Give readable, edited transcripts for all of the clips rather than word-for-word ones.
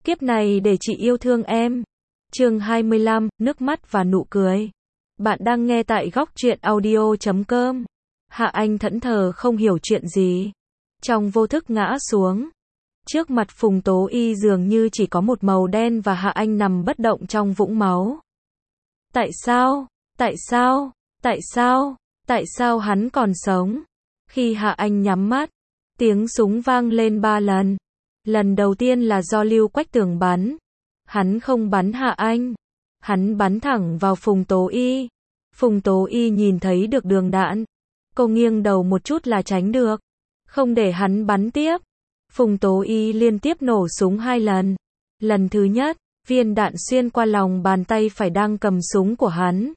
Kiếp này để chị yêu thương em. Chương 25, nước mắt và nụ cười. Bạn đang nghe tại góc truyện audio.com. Hạ Anh thẫn thờ không hiểu chuyện gì. Trong vô thức ngã xuống. Trước mặt Phùng Tố Y dường như chỉ có một màu đen và Hạ Anh nằm bất động trong vũng máu. Tại sao? Tại sao? Tại sao? Tại sao hắn còn sống? Khi Hạ Anh nhắm mắt, tiếng súng vang lên 3 lần. Lần đầu tiên là do Lưu Quách Tường bắn. Hắn không bắn Hạ Anh. Hắn bắn thẳng vào Phùng Tố Y. Phùng Tố Y nhìn thấy được đường đạn. Cô nghiêng đầu một chút là tránh được. Không để hắn bắn tiếp. Phùng Tố Y liên tiếp nổ súng 2 lần. Lần thứ nhất, viên đạn xuyên qua lòng bàn tay phải đang cầm súng của hắn.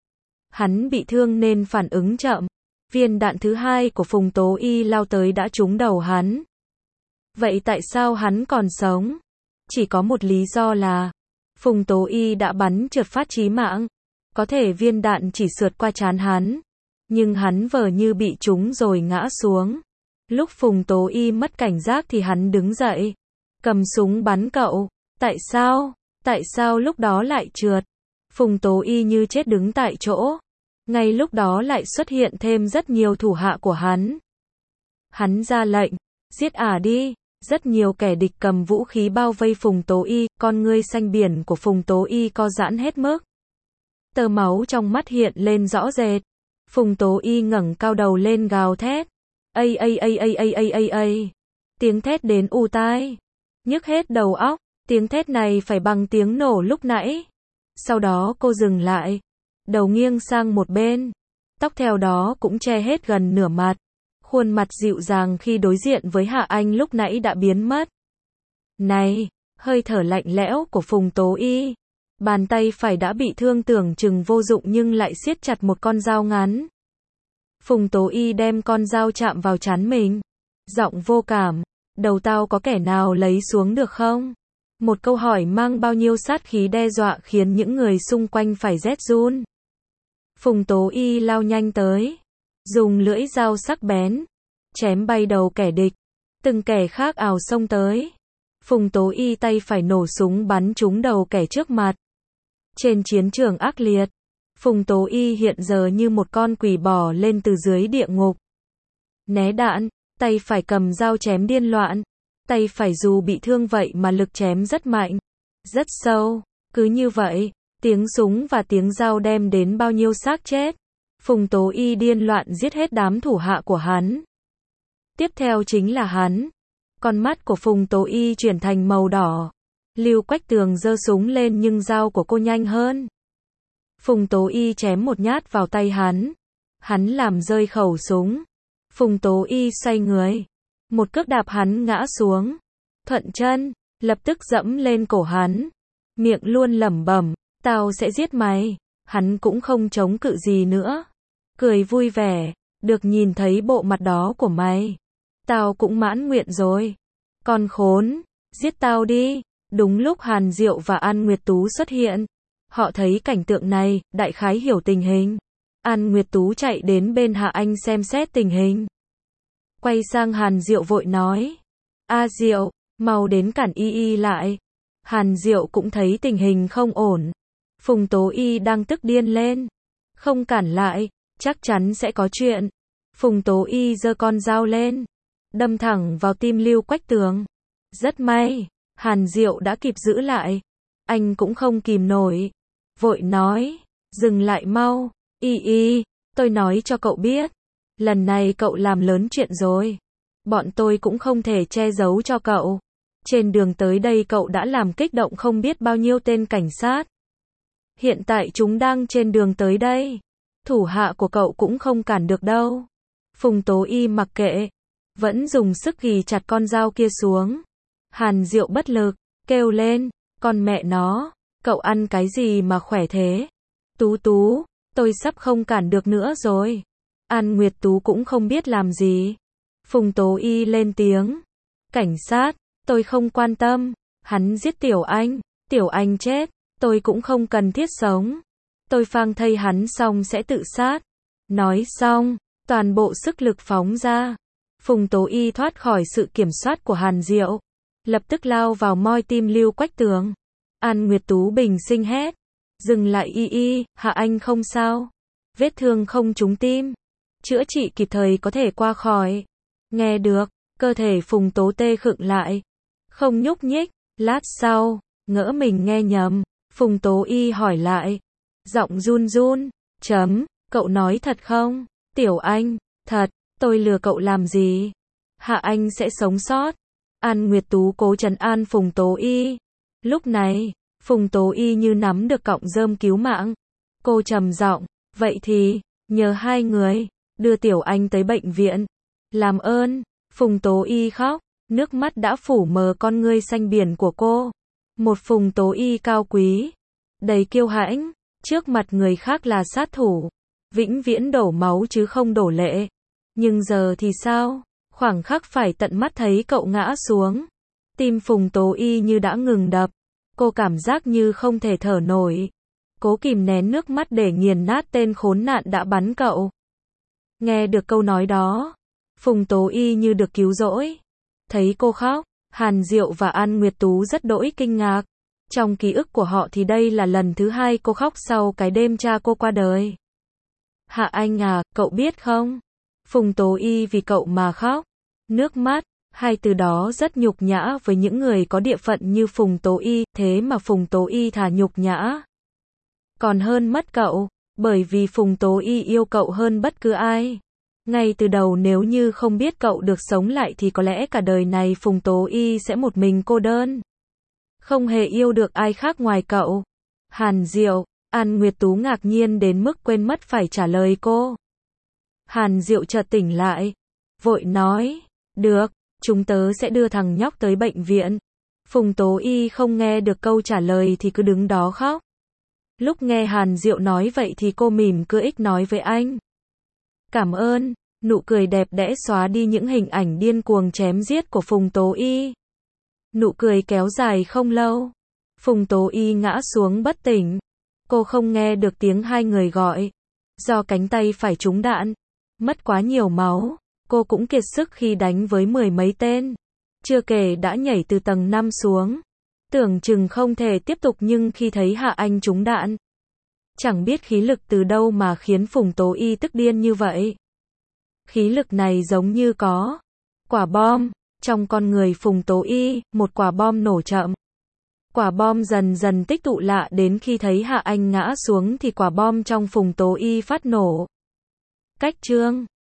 Hắn bị thương nên phản ứng chậm. Viên đạn thứ hai của Phùng Tố Y lao tới đã trúng đầu hắn. Vậy tại sao hắn còn sống? Chỉ có một lý do là Phùng Tố Y đã bắn trượt phát chí mạng. Có thể viên đạn chỉ sượt qua trán hắn, nhưng hắn vờ như bị trúng rồi ngã xuống. Lúc Phùng Tố Y mất cảnh giác thì hắn đứng dậy, cầm súng bắn cậu. Tại sao? Tại sao lúc đó lại trượt? Phùng Tố Y như chết đứng tại chỗ. Ngay lúc đó lại xuất hiện thêm rất nhiều thủ hạ của hắn. Hắn ra lệnh, giết ả đi. Rất nhiều kẻ địch cầm vũ khí bao vây Phùng Tố Y, con ngươi xanh biển của Phùng Tố Y co giãn hết mức. Tơ máu trong mắt hiện lên rõ rệt. Phùng Tố Y ngẩng cao đầu lên gào thét. Ây ây ây ây ây ây ây ây. Tiếng thét đến ù tai, nhức hết đầu óc. Tiếng thét này phải bằng tiếng nổ lúc nãy. Sau đó cô dừng lại, đầu nghiêng sang một bên, tóc theo đó cũng che hết gần nửa mặt. Khuôn mặt dịu dàng khi đối diện với Hạ Anh lúc nãy đã biến mất. Này, hơi thở lạnh lẽo của Phùng Tố Y. Bàn tay phải đã bị thương tưởng chừng vô dụng nhưng lại siết chặt một con dao ngắn. Phùng Tố Y đem con dao chạm vào trán mình. Giọng vô cảm. Đầu tao có kẻ nào lấy xuống được không? Một câu hỏi mang bao nhiêu sát khí đe dọa khiến những người xung quanh phải rét run. Phùng Tố Y lao nhanh tới, dùng lưỡi dao sắc bén, chém bay đầu kẻ địch. Từng kẻ khác ào xông tới. Phùng Tố Y tay phải nổ súng bắn trúng đầu kẻ trước mặt. Trên chiến trường ác liệt, Phùng Tố Y hiện giờ như một con quỷ bò lên từ dưới địa ngục. Né đạn, tay phải cầm dao chém điên loạn. Tay phải dù bị thương vậy mà lực chém rất mạnh, rất sâu. Cứ như vậy, tiếng súng và tiếng dao đem đến bao nhiêu xác chết. Phùng Tố Y điên loạn giết hết đám thủ hạ của hắn. Tiếp theo chính là hắn. Con mắt của Phùng Tố Y chuyển thành màu đỏ. Lưu Quách Tường giơ súng lên nhưng dao của cô nhanh hơn. Phùng Tố Y chém một nhát vào tay hắn. Hắn làm rơi khẩu súng. Phùng Tố Y xoay người, một cước đạp hắn ngã xuống. Thuận chân, lập tức dẫm lên cổ hắn. Miệng luôn lẩm bẩm, tao sẽ giết mày. Hắn cũng không chống cự gì nữa. Cười vui vẻ, được nhìn thấy bộ mặt đó của mày. Tao cũng mãn nguyện rồi. Con khốn, giết tao đi. Đúng lúc Hàn Diệu và An Nguyệt Tú xuất hiện. Họ thấy cảnh tượng này, đại khái hiểu tình hình. An Nguyệt Tú chạy đến bên Hạ Anh xem xét tình hình. Quay sang Hàn Diệu vội nói. A Diệu, mau đến cản Y lại. Hàn Diệu cũng thấy tình hình không ổn. Phùng Tố Y đang tức điên lên. Không cản lại, chắc chắn sẽ có chuyện. Phùng Tố Y giơ con dao lên, đâm thẳng vào tim Lưu Quách Tường. Rất may, Hàn Diệu đã kịp giữ lại. Anh cũng không kìm nổi, vội nói, dừng lại mau. Y, tôi nói cho cậu biết, lần này cậu làm lớn chuyện rồi. Bọn tôi cũng không thể che giấu cho cậu. Trên đường tới đây cậu đã làm kích động không biết bao nhiêu tên cảnh sát. Hiện tại chúng đang trên đường tới đây. Thủ hạ của cậu cũng không cản được đâu. Phùng Tố Y mặc kệ, vẫn dùng sức ghì chặt con dao kia xuống. Hàn Diệu bất lực, kêu lên, con mẹ nó, cậu ăn cái gì mà khỏe thế? Tú Tú, tôi sắp không cản được nữa rồi. An Nguyệt Tú cũng không biết làm gì. Phùng Tố Y lên tiếng. Cảnh sát, tôi không quan tâm. Hắn giết Tiểu Anh chết, tôi cũng không cần thiết sống. Tôi phang thây hắn xong sẽ tự sát. Nói xong, toàn bộ sức lực phóng ra. Phùng Tố Y thoát khỏi sự kiểm soát của Hàn Diệu. lập tức lao vào moi tim Lưu Quách Tường. An Nguyệt Tú bình sinh hét. Dừng lại y, Hạ Anh không sao. Vết thương không trúng tim. Chữa trị kịp thời có thể qua khỏi. Nghe được, cơ thể Phùng Tố tê khựng lại. Không nhúc nhích, lát sau, ngỡ mình nghe nhầm. Phùng Tố y hỏi lại. Giọng run run, cậu nói thật không? Tiểu Anh, thật, tôi lừa cậu làm gì? Hạ Anh sẽ sống sót. An Nguyệt Tú cố trấn an Phùng Tố y. Lúc này, Phùng Tố y như nắm được cọng rơm cứu mạng. Cô trầm giọng, vậy thì, nhờ hai người, đưa Tiểu Anh tới bệnh viện. Làm ơn, Phùng Tố y khóc, nước mắt đã phủ mờ con ngươi xanh biển của cô. Một Phùng Tố y cao quý, đầy kiêu hãnh, trước mặt người khác là sát thủ, vĩnh viễn đổ máu chứ không đổ lệ. Nhưng giờ thì sao? Khoảng khắc phải tận mắt thấy cậu ngã xuống. Tim Phùng Tố y như đã ngừng đập. Cô cảm giác như không thể thở nổi. Cố kìm nén nước mắt để nghiền nát tên khốn nạn đã bắn cậu. Nghe được câu nói đó, Phùng Tố y như được cứu rỗi. Thấy cô khóc, Hàn Diệu và An Nguyệt Tú rất đỗi kinh ngạc. Trong ký ức của họ thì đây là lần thứ hai cô khóc sau cái đêm cha cô qua đời. Hạ Anh à, cậu biết không? Phùng Tố y vì cậu mà khóc. Nước mắt, hai từ đó rất nhục nhã với những người có địa phận như Phùng Tố y, thế mà Phùng Tố y thà nhục nhã còn hơn mất cậu, bởi vì Phùng Tố y yêu cậu hơn bất cứ ai. Ngay từ đầu nếu như không biết cậu được sống lại thì có lẽ cả đời này Phùng Tố y sẽ một mình cô đơn. Không hề yêu được ai khác ngoài cậu. Hàn Diệu, An Nguyệt Tú ngạc nhiên đến mức quên mất phải trả lời cô. Hàn Diệu chợt tỉnh lại, vội nói, được, chúng tớ sẽ đưa thằng nhóc tới bệnh viện. Phùng Tố y không nghe được câu trả lời thì cứ đứng đó khóc. Lúc nghe Hàn Diệu nói vậy thì cô mỉm cười nói với anh. Cảm ơn, nụ cười đẹp đẽ xóa đi những hình ảnh điên cuồng chém giết của Phùng Tố y. Nụ cười kéo dài không lâu. Phùng Tố y ngã xuống bất tỉnh. Cô không nghe được tiếng hai người gọi. Do cánh tay phải trúng đạn, mất quá nhiều máu, cô cũng kiệt sức khi đánh với mười mấy tên. Chưa kể đã nhảy từ tầng 5 xuống. Tưởng chừng không thể tiếp tục nhưng khi thấy Hạ Anh trúng đạn. Chẳng biết khí lực từ đâu mà khiến Phùng Tố y tức điên như vậy. Khí lực này giống như có quả bom. Trong con người Phùng Tố y, một quả bom nổ chậm. Quả bom dần dần tích tụ lại đến khi thấy Hạ Anh ngã xuống thì quả bom trong Phùng Tố y phát nổ. Cách chương